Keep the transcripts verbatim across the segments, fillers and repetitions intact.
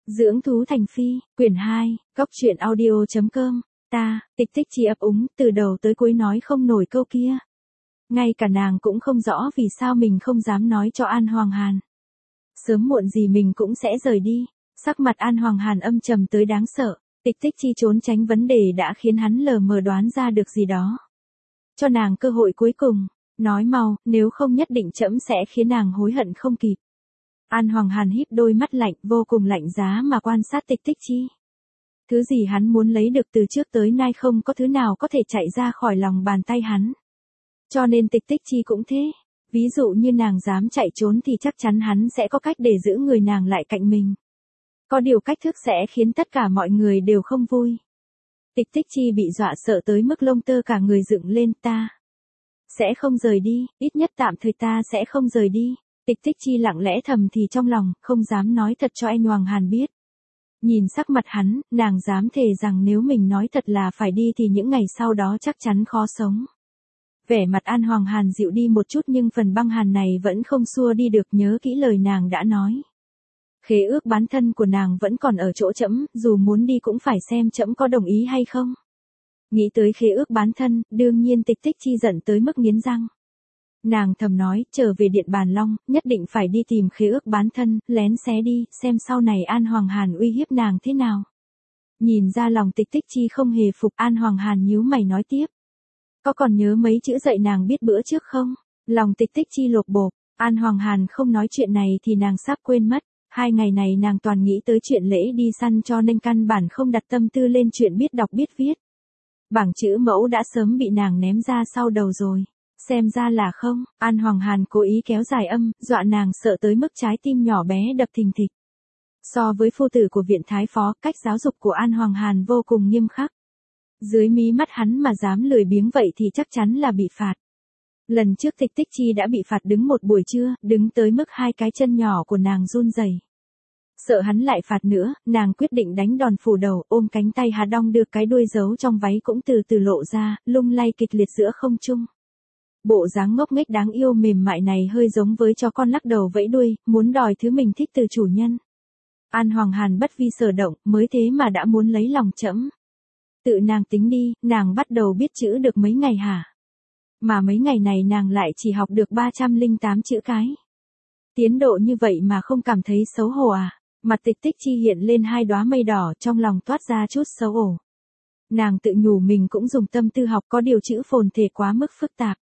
Dưỡng thú thành phi, quyển hai, góc truyện audio.com, ta, Tịch Tích Chi ấp úng, từ đầu tới cuối nói không nổi câu kia. Ngay cả nàng cũng không rõ vì sao mình không dám nói cho An Hoàng Hàn. Sớm muộn gì mình cũng sẽ rời đi, sắc mặt An Hoàng Hàn âm trầm tới đáng sợ, Tịch Tích Chi trốn tránh vấn đề đã khiến hắn lờ mờ đoán ra được gì đó. Cho nàng cơ hội cuối cùng, nói mau, nếu không nhất định trẫm sẽ khiến nàng hối hận không kịp. An Hoàng Hàn híp đôi mắt lạnh, vô cùng lạnh giá mà quan sát Tịch Tích Chi. Thứ gì hắn muốn lấy được từ trước tới nay không có thứ nào có thể chạy ra khỏi lòng bàn tay hắn. Cho nên Tịch Tích Chi cũng thế. Ví dụ như nàng dám chạy trốn thì chắc chắn hắn sẽ có cách để giữ người nàng lại cạnh mình. Có điều cách thức sẽ khiến tất cả mọi người đều không vui. Tịch Tích Chi bị dọa sợ tới mức lông tơ cả người dựng lên. Ta sẽ không rời đi, ít nhất tạm thời ta sẽ không rời đi. Tịch Tích Chi lặng lẽ thầm thì trong lòng, không dám nói thật cho anh Hoàng Hàn biết. Nhìn sắc mặt hắn, nàng dám thề rằng nếu mình nói thật là phải đi thì những ngày sau đó chắc chắn khó sống. Vẻ mặt An Hoàng Hàn dịu đi một chút nhưng phần băng hàn này vẫn không xua đi được, nhớ kỹ lời nàng đã nói. Khế ước bán thân của nàng vẫn còn ở chỗ trẫm, dù muốn đi cũng phải xem trẫm có đồng ý hay không. Nghĩ tới khế ước bán thân, đương nhiên Tịch Tích Chi giận tới mức nghiến răng. Nàng thầm nói, trở về Điện Bàn Long, nhất định phải đi tìm khế ước bán thân, lén xé đi, xem sau này An Hoàng Hàn uy hiếp nàng thế nào. Nhìn ra lòng Tịch Tích Chi không hề phục, An Hoàng Hàn nhíu mày nói tiếp. Có còn nhớ mấy chữ dạy nàng biết bữa trước không? Lòng Tịch Tích Chi lột bột, An Hoàng Hàn không nói chuyện này thì nàng sắp quên mất. Hai ngày này nàng toàn nghĩ tới chuyện lễ đi săn cho nên căn bản không đặt tâm tư lên chuyện biết đọc biết viết. Bảng chữ mẫu đã sớm bị nàng ném ra sau đầu rồi. Xem ra là không, An Hoàng Hàn cố ý kéo dài âm, dọa nàng sợ tới mức trái tim nhỏ bé đập thình thịch. So với phu tử của viện thái phó, cách giáo dục của An Hoàng Hàn vô cùng nghiêm khắc. Dưới mí mắt hắn mà dám lười biếng vậy thì chắc chắn là bị phạt. Lần trước Tịch Tích Chi đã bị phạt đứng một buổi trưa, đứng tới mức hai cái chân nhỏ của nàng run rẩy. Sợ hắn lại phạt nữa, nàng quyết định đánh đòn phủ đầu, ôm cánh tay Hà Đong đưa cái đuôi giấu trong váy cũng từ từ lộ ra, lung lay kịch liệt giữa không trung. Bộ dáng ngốc nghếch đáng yêu mềm mại này hơi giống với chó con lắc đầu vẫy đuôi, muốn đòi thứ mình thích từ chủ nhân. An Hoàng Hàn bất vi sở động, mới thế mà đã muốn lấy lòng trẫm. Tự nàng tính đi, nàng bắt đầu biết chữ được mấy ngày hả? Mà mấy ngày này nàng lại chỉ học được ba trăm lẻ tám chữ cái. Tiến độ như vậy mà không cảm thấy xấu hổ à? Mặt Tịch Tích Chi hiện lên hai đóa mây đỏ, trong lòng toát ra chút xấu hổ. Nàng tự nhủ mình cũng dùng tâm tư học, có điều chữ phồn thể quá mức phức tạp.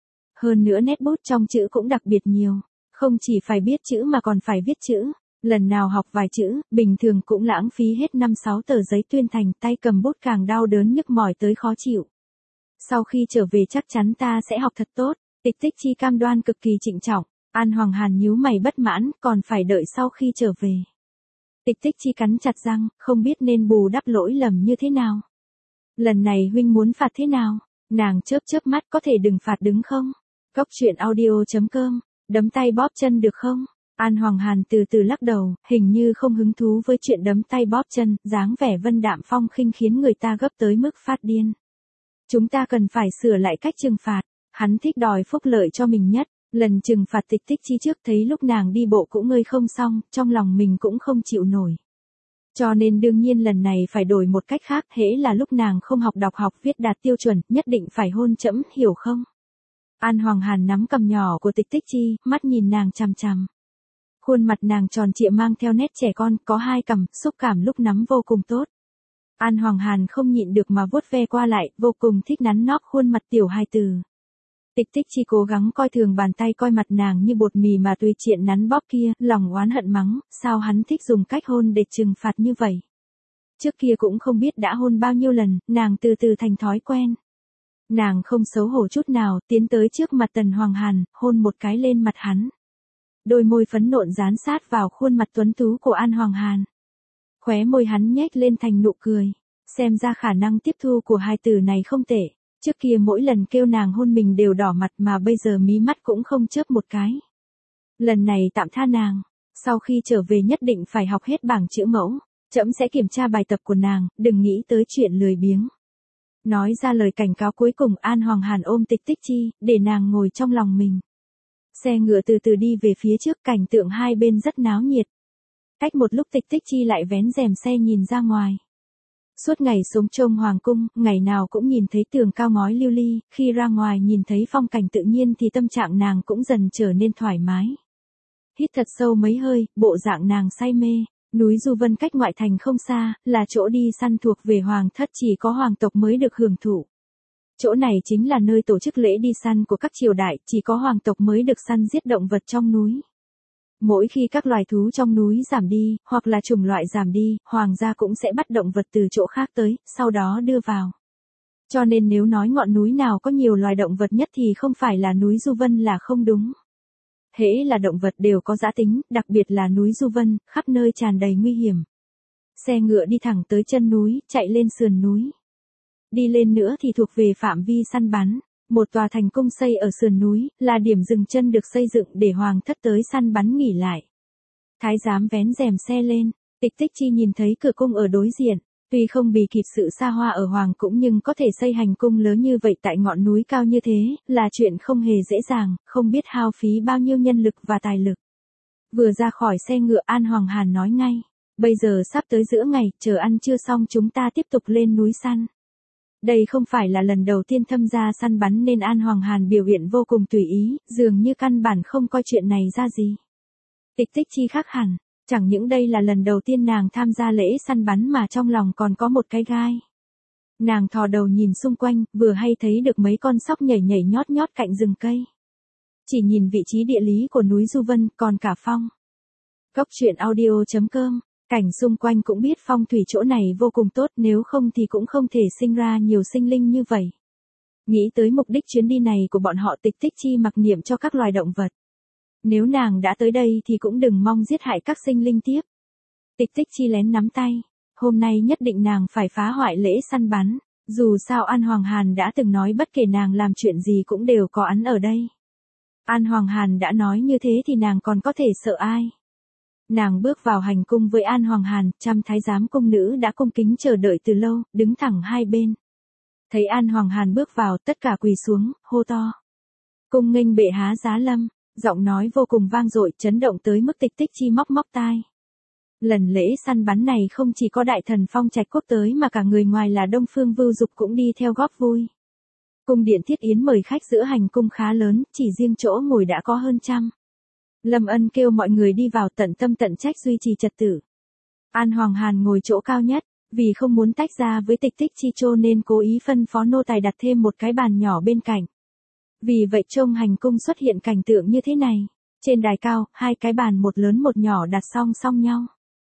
Hơn nữa nét bút trong chữ cũng đặc biệt nhiều, không chỉ phải biết chữ mà còn phải viết chữ. Lần nào học vài chữ, bình thường cũng lãng phí hết năm sáu tờ giấy tuyên thành, tay cầm bút càng đau đớn nhức mỏi tới khó chịu. Sau khi trở về chắc chắn ta sẽ học thật tốt, Tịch Tích Chi cam đoan cực kỳ trịnh trọng. An Hoàng Hàn nhíu mày bất mãn, còn phải đợi sau khi trở về. Tịch Tích Chi cắn chặt răng, không biết nên bù đắp lỗi lầm như thế nào. Lần này huynh muốn phạt thế nào? Nàng chớp chớp mắt, có thể đừng phạt đứng không? Góc truyện audio.com, đấm tay bóp chân được không? An Hoàng Hàn từ từ lắc đầu, hình như không hứng thú với chuyện đấm tay bóp chân, dáng vẻ vân đạm phong khinh khiến người ta gấp tới mức phát điên. Chúng ta cần phải sửa lại cách trừng phạt, hắn thích đòi phúc lợi cho mình nhất. Lần trừng phạt Tịch Tích Chi trước thấy lúc nàng đi bộ cũng ngơi không xong, trong lòng mình cũng không chịu nổi. Cho nên đương nhiên lần này phải đổi một cách khác, hễ là lúc nàng không học đọc học viết đạt tiêu chuẩn, nhất định phải hôn trẫm, hiểu không? An Hoàng Hàn nắm cằm nhỏ của Tịch Tích Chi, mắt nhìn nàng chằm chằm. Khuôn mặt nàng tròn trịa mang theo nét trẻ con, có hai cằm, xúc cảm lúc nắm vô cùng tốt. An Hoàng Hàn không nhịn được mà vuốt ve qua lại, vô cùng thích nắn nót khuôn mặt tiểu hài tử. Tịch Tích Chi cố gắng coi thường bàn tay coi mặt nàng như bột mì mà tùy tiện nắn bóp kia, lòng oán hận mắng, sao hắn thích dùng cách hôn để trừng phạt như vậy. Trước kia cũng không biết đã hôn bao nhiêu lần, nàng từ từ thành thói quen. Nàng không xấu hổ chút nào, tiến tới trước mặt Tần Hoàng Hàn, hôn một cái lên mặt hắn. Đôi môi phấn nộn dán sát vào khuôn mặt tuấn tú của An Hoàng Hàn. Khóe môi hắn nhếch lên thành nụ cười, xem ra khả năng tiếp thu của hai từ này không tệ. Trước kia mỗi lần kêu nàng hôn mình đều đỏ mặt mà bây giờ mí mắt cũng không chớp một cái. Lần này tạm tha nàng, sau khi trở về nhất định phải học hết bảng chữ mẫu, trẫm sẽ kiểm tra bài tập của nàng, đừng nghĩ tới chuyện lười biếng. Nói ra lời cảnh cáo cuối cùng, An Hoàng Hàn ôm Tịch Tích Chi, để nàng ngồi trong lòng mình. Xe ngựa từ từ đi về phía trước, cảnh tượng hai bên rất náo nhiệt. Cách một lúc Tịch Tích Chi lại vén rèm xe nhìn ra ngoài. Suốt ngày sống trong hoàng cung, ngày nào cũng nhìn thấy tường cao ngói lưu ly, khi ra ngoài nhìn thấy phong cảnh tự nhiên thì tâm trạng nàng cũng dần trở nên thoải mái. Hít thật sâu mấy hơi, bộ dạng nàng say mê. Núi Du Vân cách ngoại thành không xa, là chỗ đi săn thuộc về hoàng thất, chỉ có hoàng tộc mới được hưởng thụ. Chỗ này chính là nơi tổ chức lễ đi săn của các triều đại, chỉ có hoàng tộc mới được săn giết động vật trong núi. Mỗi khi các loài thú trong núi giảm đi, hoặc là chủng loại giảm đi, hoàng gia cũng sẽ bắt động vật từ chỗ khác tới, sau đó đưa vào. Cho nên nếu nói ngọn núi nào có nhiều loài động vật nhất thì không phải là núi Du Vân là không đúng. Hễ là động vật đều có dã tính, đặc biệt là núi Du Vân, khắp nơi tràn đầy nguy hiểm. Xe ngựa đi thẳng tới chân núi, chạy lên sườn núi. Đi lên nữa thì thuộc về phạm vi săn bắn. Một tòa thành cung xây ở sườn núi, là điểm dừng chân được xây dựng để hoàng thất tới săn bắn nghỉ lại. Thái giám vén rèm xe lên, Tịch Tích Chi nhìn thấy cửa cung ở đối diện. Tuy không bì kịp sự xa hoa ở hoàng cũng nhưng có thể xây hành cung lớn như vậy tại ngọn núi cao như thế, là chuyện không hề dễ dàng, không biết hao phí bao nhiêu nhân lực và tài lực. Vừa ra khỏi xe ngựa An Hoàng Hàn nói ngay, bây giờ sắp tới giữa ngày, chờ ăn trưa xong chúng ta tiếp tục lên núi săn. Đây không phải là lần đầu tiên tham gia săn bắn nên An Hoàng Hàn biểu hiện vô cùng tùy ý, dường như căn bản không coi chuyện này ra gì. Tịch Tích Chi khác hẳn, chẳng những đây là lần đầu tiên nàng tham gia lễ săn bắn mà trong lòng còn có một cái gai. Nàng thò đầu nhìn xung quanh, vừa hay thấy được mấy con sóc nhảy nhảy nhót nhót cạnh rừng cây. Chỉ nhìn vị trí địa lý của núi Du Vân, còn cả phong. Cốc truyện audio chấm com. Cảnh xung quanh cũng biết phong thủy chỗ này vô cùng tốt, nếu không thì cũng không thể sinh ra nhiều sinh linh như vậy. Nghĩ tới mục đích chuyến đi này của bọn họ, Tịch Tích Chi mặc niệm cho các loài động vật. Nếu nàng đã tới đây thì cũng đừng mong giết hại các sinh linh tiếp. Tịch Tích Chi lén nắm tay, hôm nay nhất định nàng phải phá hoại lễ săn bắn, dù sao An Hoàng Hàn đã từng nói bất kể nàng làm chuyện gì cũng đều có hắn ở đây. An Hoàng Hàn đã nói như thế thì nàng còn có thể sợ ai. Nàng bước vào hành cung với An Hoàng Hàn, trăm thái giám cung nữ đã cung kính chờ đợi từ lâu, đứng thẳng hai bên. Thấy An Hoàng Hàn bước vào, tất cả quỳ xuống, hô to. Cung nghênh bệ hạ giá lâm, giọng nói vô cùng vang dội, chấn động tới mức Tịch Tích Chi móc móc tai. Lần lễ săn bắn này không chỉ có đại thần Phong Trạch Quốc tới mà cả người ngoài là Đông Phương Vưu Dục cũng đi theo góp vui. Cung điện thiết yến mời khách giữa hành cung khá lớn, chỉ riêng chỗ ngồi đã có hơn trăm. Lâm Ân kêu mọi người đi vào, tận tâm tận trách duy trì trật tự. An Hoàng Hàn ngồi chỗ cao nhất, vì không muốn tách ra với Tịch Tích Chi cho nên cố ý phân phó nô tài đặt thêm một cái bàn nhỏ bên cạnh. Vì vậy trong hành cung xuất hiện cảnh tượng như thế này. Trên đài cao, hai cái bàn một lớn một nhỏ đặt song song nhau.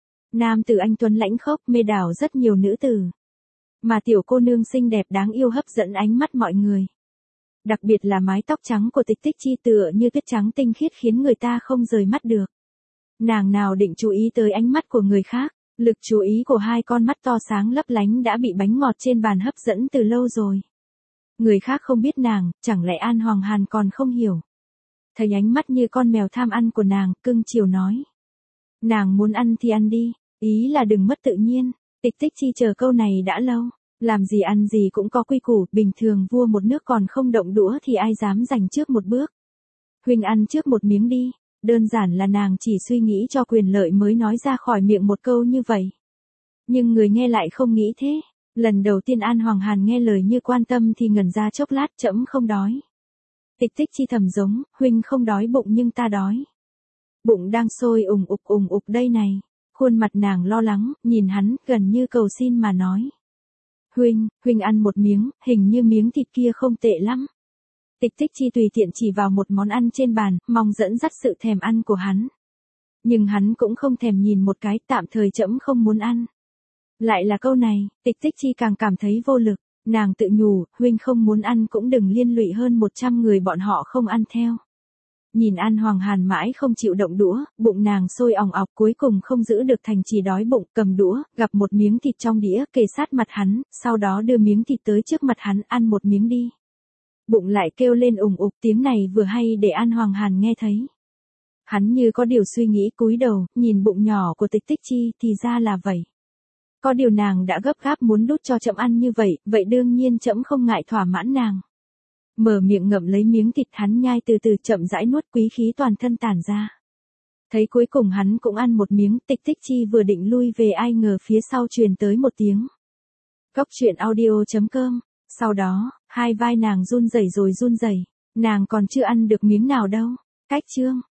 Nam tử anh tuấn lãnh khốc mê đảo rất nhiều nữ tử. Mà tiểu cô nương xinh đẹp đáng yêu hấp dẫn ánh mắt mọi người. Đặc biệt là mái tóc trắng của Tịch Tích Chi tựa như tuyết trắng tinh khiết khiến người ta không rời mắt được. Nàng nào định chú ý tới ánh mắt của người khác, lực chú ý của hai con mắt to sáng lấp lánh đã bị bánh ngọt trên bàn hấp dẫn từ lâu rồi. Người khác không biết nàng, chẳng lẽ An Hoàng Hàn còn không hiểu. Thấy ánh mắt như con mèo tham ăn của nàng, cưng chiều nói. Nàng muốn ăn thì ăn đi, ý là đừng mất tự nhiên. Tịch Tích Chi chờ câu này đã lâu. Làm gì ăn gì cũng có quy củ, bình thường vua một nước còn không động đũa thì ai dám giành trước một bước. Huynh ăn trước một miếng đi, đơn giản là nàng chỉ suy nghĩ cho quyền lợi mới nói ra khỏi miệng một câu như vậy. Nhưng người nghe lại không nghĩ thế, lần đầu tiên An Hoàng Hàn nghe lời như quan tâm thì ngẩn ra chốc lát, trẫm không đói. Tịch Tích Chi thầm giống, huynh không đói bụng nhưng ta đói. Bụng đang sôi ùng ục ùng ục đây này, khuôn mặt nàng lo lắng, nhìn hắn, gần như cầu xin mà nói. Huynh, huynh ăn một miếng, hình như miếng thịt kia không tệ lắm. Tịch Tích Chi tùy tiện chỉ vào một món ăn trên bàn, mong dẫn dắt sự thèm ăn của hắn. Nhưng hắn cũng không thèm nhìn một cái, tạm thời trẫm không muốn ăn. Lại là câu này, Tịch Tích Chi càng cảm thấy vô lực, nàng tự nhủ, huynh không muốn ăn cũng đừng liên lụy hơn một trăm người bọn họ không ăn theo. Nhìn An Hoàng Hàn mãi không chịu động đũa, bụng nàng sôi òng ọc cuối cùng không giữ được thành chỉ đói bụng, cầm đũa, gặp một miếng thịt trong đĩa, kề sát mặt hắn, sau đó đưa miếng thịt tới trước mặt hắn, ăn một miếng đi. Bụng lại kêu lên ùng ục, tiếng này vừa hay để An Hoàng Hàn nghe thấy. Hắn như có điều suy nghĩ cúi đầu, nhìn bụng nhỏ của Tịch Tích Chi, thì ra là vậy. Có điều nàng đã gấp gáp muốn đút cho trẫm ăn như vậy, vậy đương nhiên trẫm không ngại thỏa mãn nàng. Mở miệng ngậm lấy miếng thịt hắn nhai từ từ chậm rãi nuốt, quý khí toàn thân tản ra. Thấy cuối cùng hắn cũng ăn một miếng, Tịch Tích Chi vừa định lui về ai ngờ phía sau truyền tới một tiếng. Cốc truyện audio chấm com. Sau đó, hai vai nàng run rẩy rồi run rẩy, nàng còn chưa ăn được miếng nào đâu. Cách chương